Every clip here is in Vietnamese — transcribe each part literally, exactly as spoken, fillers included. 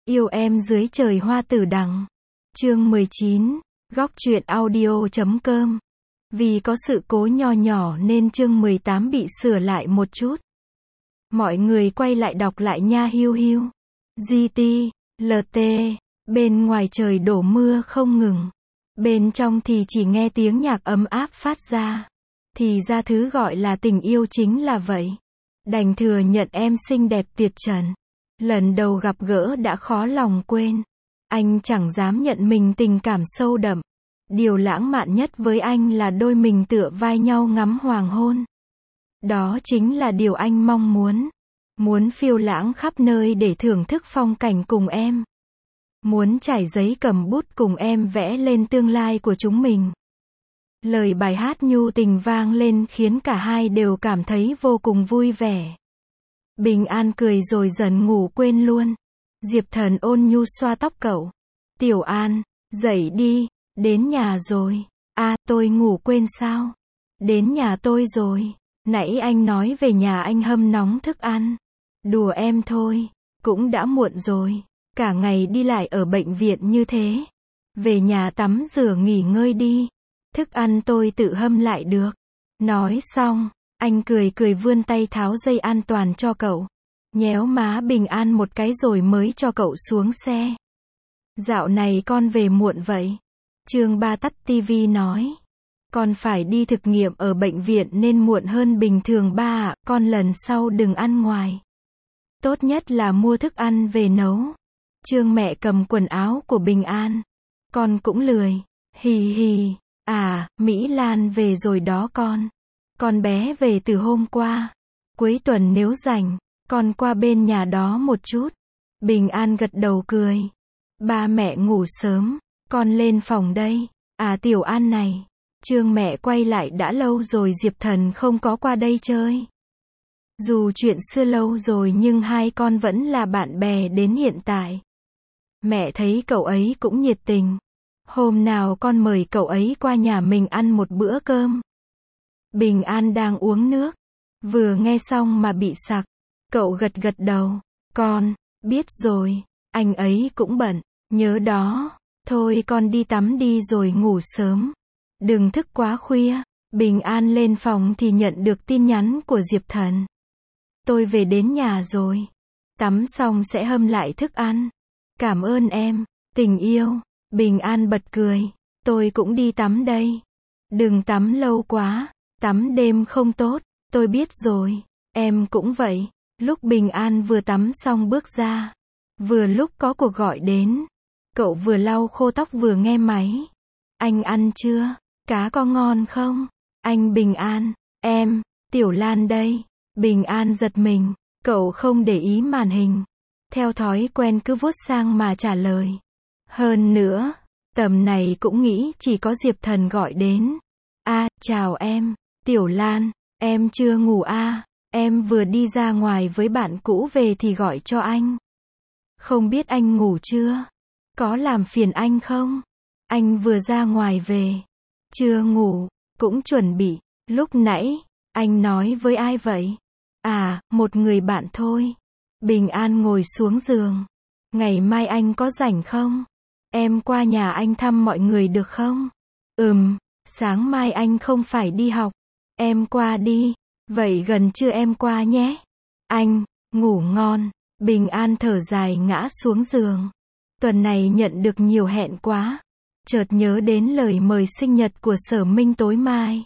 Yêu em dưới trời hoa tử đằng. Chương mười chín, góc truyện audio chấm com. Vì có sự cố nho nhỏ nên chương mười tám bị sửa lại một chút. Mọi người quay lại đọc lại nha hiu hiu. giê tê, lờ tê, bên ngoài trời đổ mưa không ngừng. Bên trong thì chỉ nghe tiếng nhạc ấm áp phát ra. Thì ra thứ gọi là tình yêu chính là vậy. Đành thừa nhận em xinh đẹp tuyệt trần. Lần đầu gặp gỡ đã khó lòng quên. Anh chẳng dám nhận mình tình cảm sâu đậm. Điều lãng mạn nhất với anh là đôi mình tựa vai nhau ngắm hoàng hôn. Đó chính là điều anh mong muốn. Muốn phiêu lãng khắp nơi để thưởng thức phong cảnh cùng em. Muốn trải giấy cầm bút cùng em vẽ lên tương lai của chúng mình. Lời bài hát nhu tình vang lên khiến cả hai đều cảm thấy vô cùng vui vẻ. Bình An cười rồi dần ngủ quên luôn. Diệp Thần ôn nhu xoa tóc cậu. Tiểu An, dậy đi, đến nhà rồi. À, tôi ngủ quên sao? Đến nhà tôi rồi. Nãy anh nói về nhà anh hâm nóng thức ăn. Đùa em thôi, cũng đã muộn rồi. Cả ngày đi lại ở bệnh viện như thế. Về nhà tắm rửa nghỉ ngơi đi. Thức ăn tôi tự hâm lại được. Nói xong, anh cười cười vươn tay tháo dây an toàn cho cậu. Nhéo má Bình An một cái rồi mới cho cậu xuống xe. Dạo này con về muộn vậy. Chương ba tắt tivi nói. Con phải đi thực nghiệm ở bệnh viện nên muộn hơn bình thường ba ạ, con lần sau đừng ăn ngoài. Tốt nhất là mua thức ăn về nấu. Chương mẹ cầm quần áo của Bình An. Con cũng lười. Hì hì. À, Mỹ Lan về rồi đó con. Con bé về từ hôm qua. Cuối tuần nếu rảnh, con qua bên nhà đó một chút. Bình An gật đầu cười. Ba mẹ ngủ sớm, con lên phòng đây. À Tiểu An này, Chương mẹ quay lại đã lâu rồi Diệp Thần không có qua đây chơi. Dù chuyện xưa lâu rồi nhưng hai con vẫn là bạn bè đến hiện tại. Mẹ thấy cậu ấy cũng nhiệt tình. Hôm nào con mời cậu ấy qua nhà mình ăn một bữa cơm. Bình An đang uống nước. Vừa nghe xong mà bị sặc. Cậu gật gật đầu. Con, biết rồi, anh ấy cũng bận. Nhớ đó. Thôi con đi tắm đi rồi ngủ sớm. Đừng thức quá khuya. Bình An lên phòng thì nhận được tin nhắn của Diệp Thần. Tôi về đến nhà rồi. Tắm xong sẽ hâm lại thức ăn. Cảm ơn em, tình yêu. Bình An bật cười. Tôi cũng đi tắm đây. Đừng tắm lâu quá. Tắm đêm không tốt. Tôi biết rồi. Em cũng vậy. Lúc Bình An vừa tắm xong bước ra. Vừa lúc có cuộc gọi đến. Cậu vừa lau khô tóc vừa nghe máy. Anh ăn chưa? Cá có ngon không? Anh Bình An. Em, Tiểu Lan đây. Bình An giật mình. Cậu không để ý màn hình. Theo thói quen cứ vuốt sang mà trả lời. Hơn nữa, tầm này cũng nghĩ chỉ có Diệp Thần gọi đến. À, chào em, Tiểu Lan, em chưa ngủ à, em vừa đi ra ngoài với bạn cũ về thì gọi cho anh. Không biết anh ngủ chưa? Có làm phiền anh không? Anh vừa ra ngoài về. Chưa ngủ, cũng chuẩn bị. Lúc nãy, anh nói với ai vậy? À, một người bạn thôi. Bình An ngồi xuống giường. Ngày mai anh có rảnh không? Em qua nhà anh thăm mọi người được không? Ừm, sáng mai anh không phải đi học. Em qua đi. Vậy gần trưa em qua nhé. Anh, ngủ ngon. Bình An thở dài ngã xuống giường. Tuần này nhận được nhiều hẹn quá. Chợt nhớ đến lời mời sinh nhật của Sở Minh tối mai.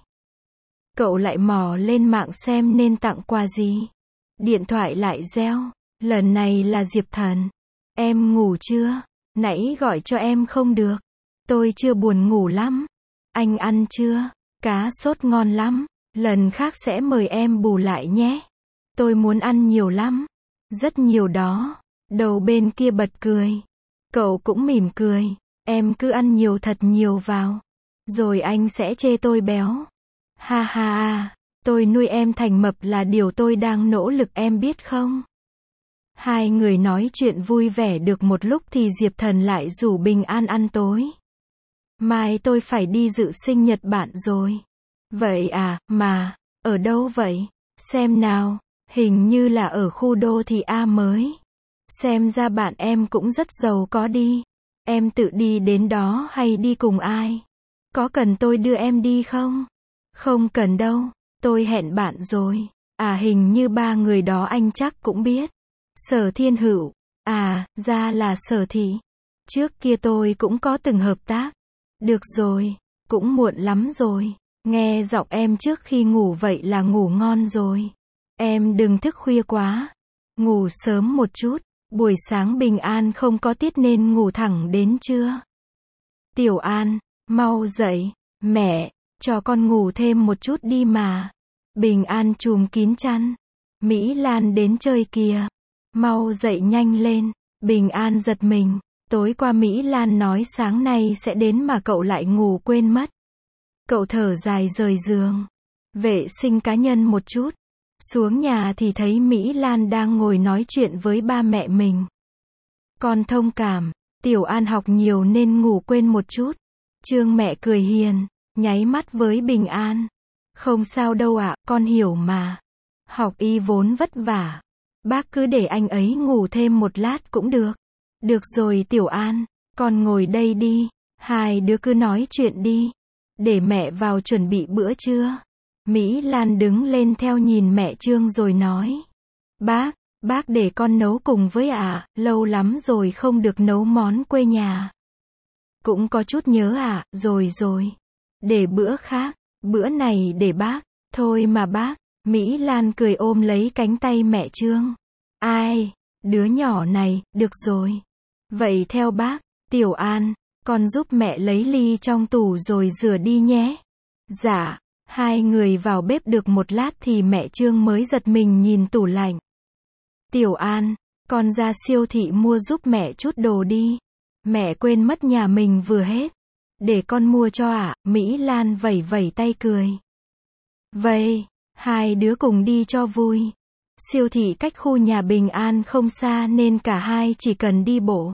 Cậu lại mò lên mạng xem nên tặng quà gì. Điện thoại lại reo. Lần này là Diệp Thần. Em ngủ chưa? Nãy gọi cho em không được. Tôi chưa buồn ngủ lắm. Anh ăn chưa? Cá sốt ngon lắm. Lần khác sẽ mời em bù lại nhé. Tôi muốn ăn nhiều lắm. Rất nhiều đó. Đầu bên kia bật cười. Cậu cũng mỉm cười. Em cứ ăn nhiều thật nhiều vào. Rồi anh sẽ chê tôi béo. Ha ha ha. Tôi nuôi em thành mập là điều tôi đang nỗ lực em biết không? Hai người nói chuyện vui vẻ được một lúc thì Diệp Thần lại rủ Bình An ăn tối. Mai tôi phải đi dự sinh nhật bạn rồi. Vậy à, mà, ở đâu vậy? Xem nào, hình như là ở khu đô thị A mới. Xem ra bạn em cũng rất giàu có đi. Em tự đi đến đó hay đi cùng ai? Có cần tôi đưa em đi không? Không cần đâu, tôi hẹn bạn rồi. À hình như ba người đó anh chắc cũng biết. Sở Thiên Hữu, à, ra là Sở Thị. Trước kia tôi cũng có từng hợp tác. Được rồi, cũng muộn lắm rồi. Nghe giọng em trước khi ngủ vậy là ngủ ngon rồi. Em đừng thức khuya quá. Ngủ sớm một chút. Buổi sáng Bình An không có tiết nên ngủ thẳng đến trưa. Tiểu An, mau dậy. Mẹ, cho con ngủ thêm một chút đi mà. Bình An chùm kín chăn. Mỹ Lan đến chơi kìa. Mau dậy nhanh lên. Bình An giật mình. Tối qua Mỹ Lan nói sáng nay sẽ đến mà cậu lại ngủ quên mất. Cậu thở dài rời giường. Vệ sinh cá nhân một chút. Xuống nhà thì thấy Mỹ Lan đang ngồi nói chuyện với ba mẹ mình. Con thông cảm, Tiểu An học nhiều nên ngủ quên một chút. Trương mẹ cười hiền, nháy mắt với Bình An. Không sao đâu ạ, con hiểu mà. Học y vốn vất vả. Bác cứ để anh ấy ngủ thêm một lát cũng được. Được rồi Tiểu An, con ngồi đây đi. Hai đứa cứ nói chuyện đi. Để mẹ vào chuẩn bị bữa trưa. Mỹ Lan đứng lên theo nhìn mẹ Trương rồi nói. Bác, bác để con nấu cùng với ạ, à, lâu lắm rồi không được nấu món quê nhà. Cũng có chút nhớ ạ, à, rồi rồi. Để bữa khác, bữa này để bác. Thôi mà bác, Mỹ Lan cười ôm lấy cánh tay mẹ Trương. Ai, đứa nhỏ này, được rồi. Vậy theo bác, Tiểu An, con giúp mẹ lấy ly trong tủ rồi rửa đi nhé. Dạ. Hai người vào bếp được một lát thì mẹ Trương mới giật mình nhìn tủ lạnh. Tiểu An, con ra siêu thị mua giúp mẹ chút đồ đi. Mẹ quên mất nhà mình vừa hết. Để con mua cho ạ, à, Mỹ Lan vẩy vẩy tay cười. Vậy, hai đứa cùng đi cho vui. Siêu thị cách khu nhà Bình An không xa nên cả hai chỉ cần đi bộ.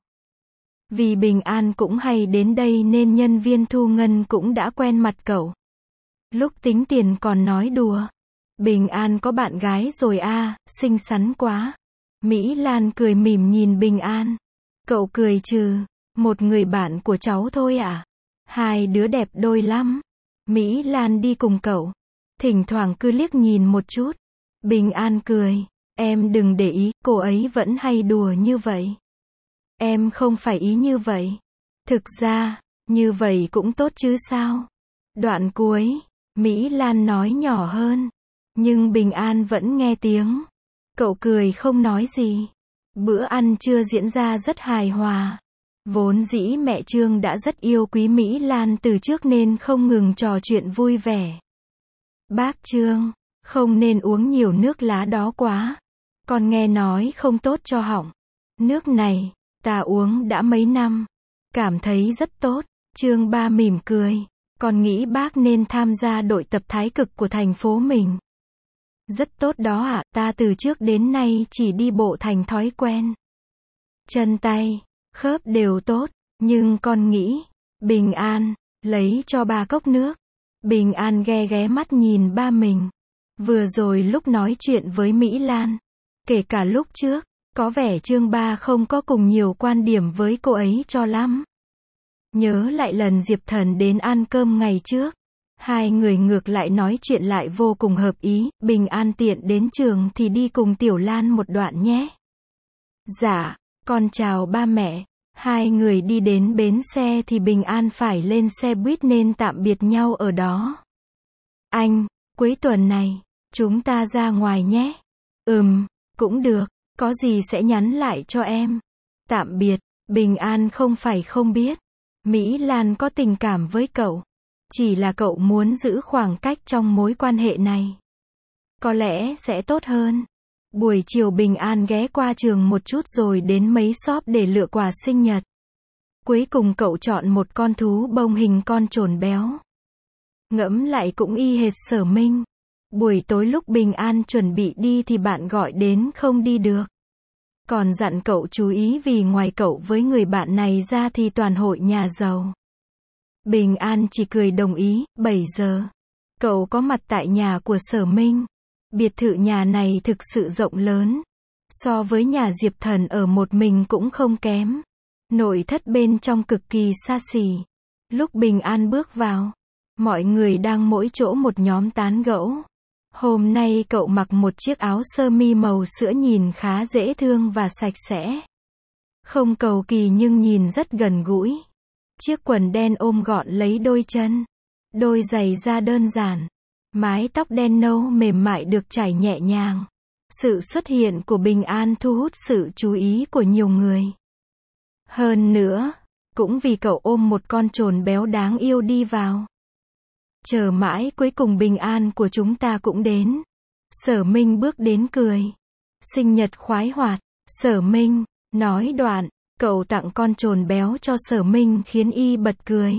Vì Bình An cũng hay đến đây nên nhân viên thu ngân cũng đã quen mặt cậu. Lúc tính tiền còn nói đùa. Bình An có bạn gái rồi à, xinh xắn quá. Mỹ Lan cười mỉm nhìn Bình An. Cậu cười trừ, một người bạn của cháu thôi à. Hai đứa đẹp đôi lắm. Mỹ Lan đi cùng cậu. Thỉnh thoảng cứ liếc nhìn một chút. Bình An cười. Em đừng để ý, cô ấy vẫn hay đùa như vậy. Em không phải ý như vậy. Thực ra, như vậy cũng tốt chứ sao. Đoạn cuối. Mỹ Lan nói nhỏ hơn. Nhưng Bình An vẫn nghe tiếng. Cậu cười không nói gì. Bữa ăn trưa diễn ra rất hài hòa. Vốn dĩ mẹ Trương đã rất yêu quý Mỹ Lan từ trước nên không ngừng trò chuyện vui vẻ. Bác Trương, không nên uống nhiều nước lá đó quá. Con nghe nói không tốt cho họng. Nước này, ta uống đã mấy năm. Cảm thấy rất tốt. Trương ba mỉm cười. Con nghĩ bác nên tham gia đội tập thái cực của thành phố mình. Rất tốt đó ạ, à, ta từ trước đến nay chỉ đi bộ thành thói quen. Chân tay, khớp đều tốt, nhưng con nghĩ, Bình An, lấy cho ba cốc nước. Bình An ghe ghé mắt nhìn ba mình. Vừa rồi lúc nói chuyện với Mỹ Lan, kể cả lúc trước, có vẻ Trương ba không có cùng nhiều quan điểm với cô ấy cho lắm. Nhớ lại lần Diệp Thần đến ăn cơm ngày trước. Hai người ngược lại nói chuyện lại vô cùng hợp ý. Bình An tiện đến trường thì đi cùng Tiểu Lan một đoạn nhé. Dạ, con chào ba mẹ. Hai người đi đến bến xe thì Bình An phải lên xe buýt nên tạm biệt nhau ở đó. Anh, cuối tuần này, chúng ta ra ngoài nhé. Ừm, cũng được, có gì sẽ nhắn lại cho em. Tạm biệt, Bình An không phải không biết. Mỹ Lan có tình cảm với cậu. Chỉ là cậu muốn giữ khoảng cách trong mối quan hệ này. Có lẽ sẽ tốt hơn. Buổi chiều Bình An ghé qua trường một chút rồi đến mấy shop để lựa quà sinh nhật. Cuối cùng cậu chọn một con thú bông hình con chồn béo. Ngẫm lại cũng y hệt Sở Minh. Buổi tối lúc Bình An chuẩn bị đi thì bạn gọi đến không đi được. Còn dặn cậu chú ý vì ngoài cậu với người bạn này ra thì toàn hội nhà giàu. Bình An chỉ cười đồng ý. Bảy giờ. Cậu có mặt tại nhà của Sở Minh. Biệt thự nhà này thực sự rộng lớn. So với nhà Diệp Thần ở một mình cũng không kém. Nội thất bên trong cực kỳ xa xỉ. Lúc Bình An bước vào, mọi người đang mỗi chỗ một nhóm tán gẫu. Hôm nay cậu mặc một chiếc áo sơ mi màu sữa nhìn khá dễ thương và sạch sẽ. Không cầu kỳ nhưng nhìn rất gần gũi. Chiếc quần đen ôm gọn lấy đôi chân. Đôi giày da đơn giản. Mái tóc đen nâu mềm mại được chải nhẹ nhàng. Sự xuất hiện của Bình An thu hút sự chú ý của nhiều người. Hơn nữa, cũng vì cậu ôm một con trồn béo đáng yêu đi vào. Chờ mãi cuối cùng Bình An của chúng ta cũng đến. Sở Minh bước đến cười. Sinh nhật khoái hoạt, Sở Minh, nói đoạn, cậu tặng con trồn béo cho Sở Minh khiến y bật cười.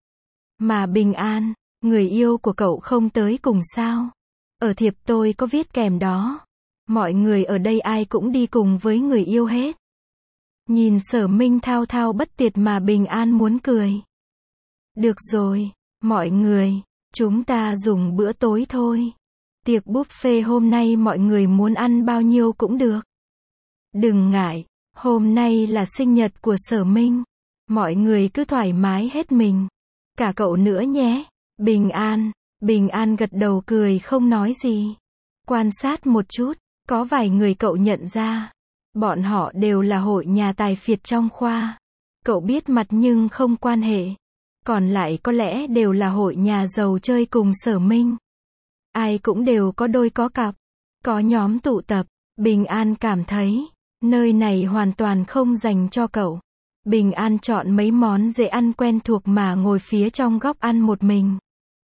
Mà Bình An, người yêu của cậu không tới cùng sao? Ở thiệp tôi có viết kèm đó. Mọi người ở đây ai cũng đi cùng với người yêu hết. Nhìn Sở Minh thao thao bất tuyệt mà Bình An muốn cười. Được rồi, mọi người, chúng ta dùng bữa tối thôi. Tiệc buffet hôm nay mọi người muốn ăn bao nhiêu cũng được. Đừng ngại, hôm nay là sinh nhật của Sở Minh. Mọi người cứ thoải mái hết mình. Cả cậu nữa nhé. Bình An, Bình An gật đầu cười không nói gì. Quan sát một chút, có vài người cậu nhận ra. Bọn họ đều là hội nhà tài phiệt trong khoa. Cậu biết mặt nhưng không quan hệ. Còn lại có lẽ đều là hội nhà giàu chơi cùng Sở Minh. Ai cũng đều có đôi có cặp. Có nhóm tụ tập. Bình An cảm thấy, nơi này hoàn toàn không dành cho cậu. Bình An chọn mấy món dễ ăn quen thuộc mà ngồi phía trong góc ăn một mình.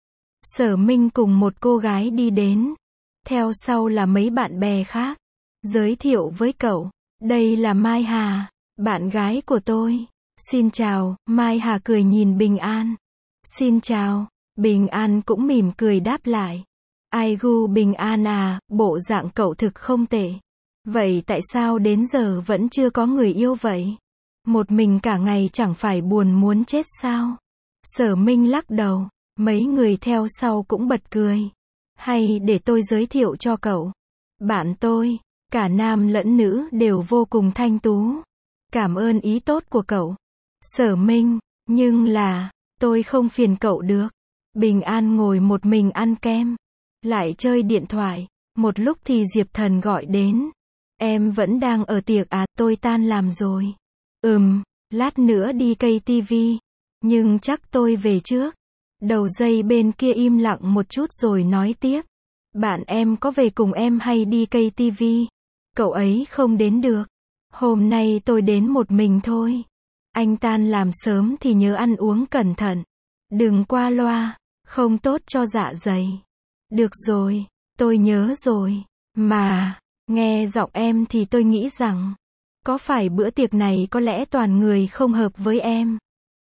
Sở Minh cùng một cô gái đi đến. Theo sau là mấy bạn bè khác. Giới thiệu với cậu, đây là Mai Hà, bạn gái của tôi. Xin chào, Mai Hà cười nhìn Bình An. Xin chào, Bình An cũng mỉm cười đáp lại. Ai gu Bình An à, bộ dạng cậu thực không tệ. Vậy tại sao đến giờ vẫn chưa có người yêu vậy? Một mình cả ngày chẳng phải buồn muốn chết sao? Sở Minh lắc đầu, mấy người theo sau cũng bật cười. Hay để tôi giới thiệu cho cậu. Bạn tôi, cả nam lẫn nữ đều vô cùng thanh tú. Cảm ơn ý tốt của cậu. Sở Minh, nhưng là, tôi không phiền cậu được. Bình An ngồi một mình ăn kem. Lại chơi điện thoại. Một lúc thì Diệp Thần gọi đến. Em vẫn đang ở tiệc à, tôi tan làm rồi. Ừm, lát nữa đi cây tivi. Nhưng chắc tôi về trước. Đầu dây bên kia im lặng một chút rồi nói tiếp. Bạn em có về cùng em hay đi cây tivi? Cậu ấy không đến được. Hôm nay tôi đến một mình thôi. Anh tan làm sớm thì nhớ ăn uống cẩn thận. Đừng qua loa, không tốt cho dạ dày. Được rồi, tôi nhớ rồi. Mà, nghe giọng em thì tôi nghĩ rằng, có phải bữa tiệc này có lẽ toàn người không hợp với em.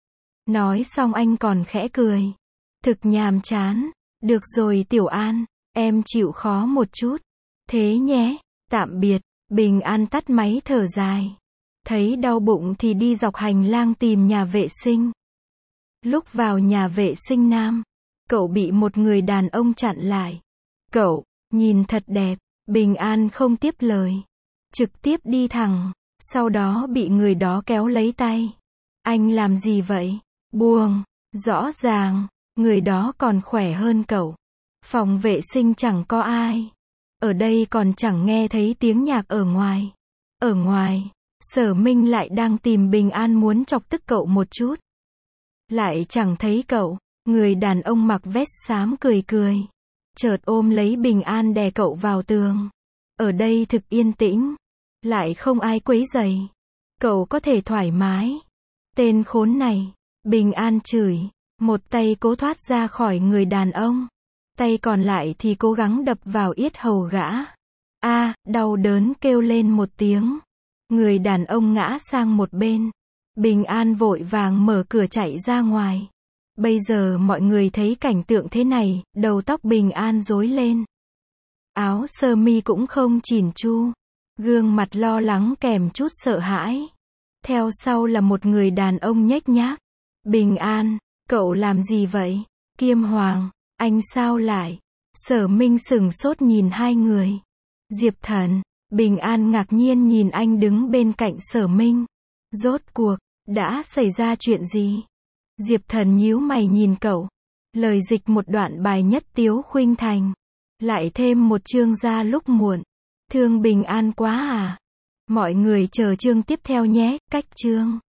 Nói xong anh còn khẽ cười. Thực nhàm chán. Được rồi Tiểu An, em chịu khó một chút. Thế nhé, tạm biệt. Bình An tắt máy thở dài. Thấy đau bụng thì đi dọc hành lang tìm nhà vệ sinh. Lúc vào nhà vệ sinh nam, cậu bị một người đàn ông chặn lại. Cậu, nhìn thật đẹp. Bình An không tiếp lời. Trực tiếp đi thẳng. Sau đó bị người đó kéo lấy tay. Anh làm gì vậy? Buông. Rõ ràng, người đó còn khỏe hơn cậu. Phòng vệ sinh chẳng có ai. Ở đây còn chẳng nghe thấy tiếng nhạc ở ngoài. Ở ngoài, Sở Minh lại đang tìm Bình An muốn chọc tức cậu một chút. Lại chẳng thấy cậu. Người đàn ông mặc vest xám cười cười. Chợt ôm lấy Bình An đè cậu vào tường. Ở đây thực yên tĩnh. Lại không ai quấy rầy. Cậu có thể thoải mái. Tên khốn này. Bình An chửi. Một tay cố thoát ra khỏi người đàn ông. Tay còn lại thì cố gắng đập vào yết hầu gã. A, đau đớn kêu lên một tiếng. Người đàn ông ngã sang một bên. Bình An vội vàng mở cửa chạy ra ngoài. Bây giờ mọi người thấy cảnh tượng thế này, đầu tóc Bình An rối lên. Áo sơ mi cũng không chỉn chu. Gương mặt lo lắng kèm chút sợ hãi. Theo sau là một người đàn ông nhếch nhác. Bình An, cậu làm gì vậy? Kiêm Hoàng, anh sao lại? Sở Minh sửng sốt nhìn hai người. Diệp Thần, Bình An ngạc nhiên nhìn anh đứng bên cạnh Sở Minh. Rốt cuộc, đã xảy ra chuyện gì? Diệp Thần nhíu mày nhìn cậu. Lời dịch một đoạn bài Nhất Tiếu Khuynh Thành. Lại thêm một chương ra lúc muộn. Thương Bình An quá à? Mọi người chờ chương tiếp theo nhé, cách chương.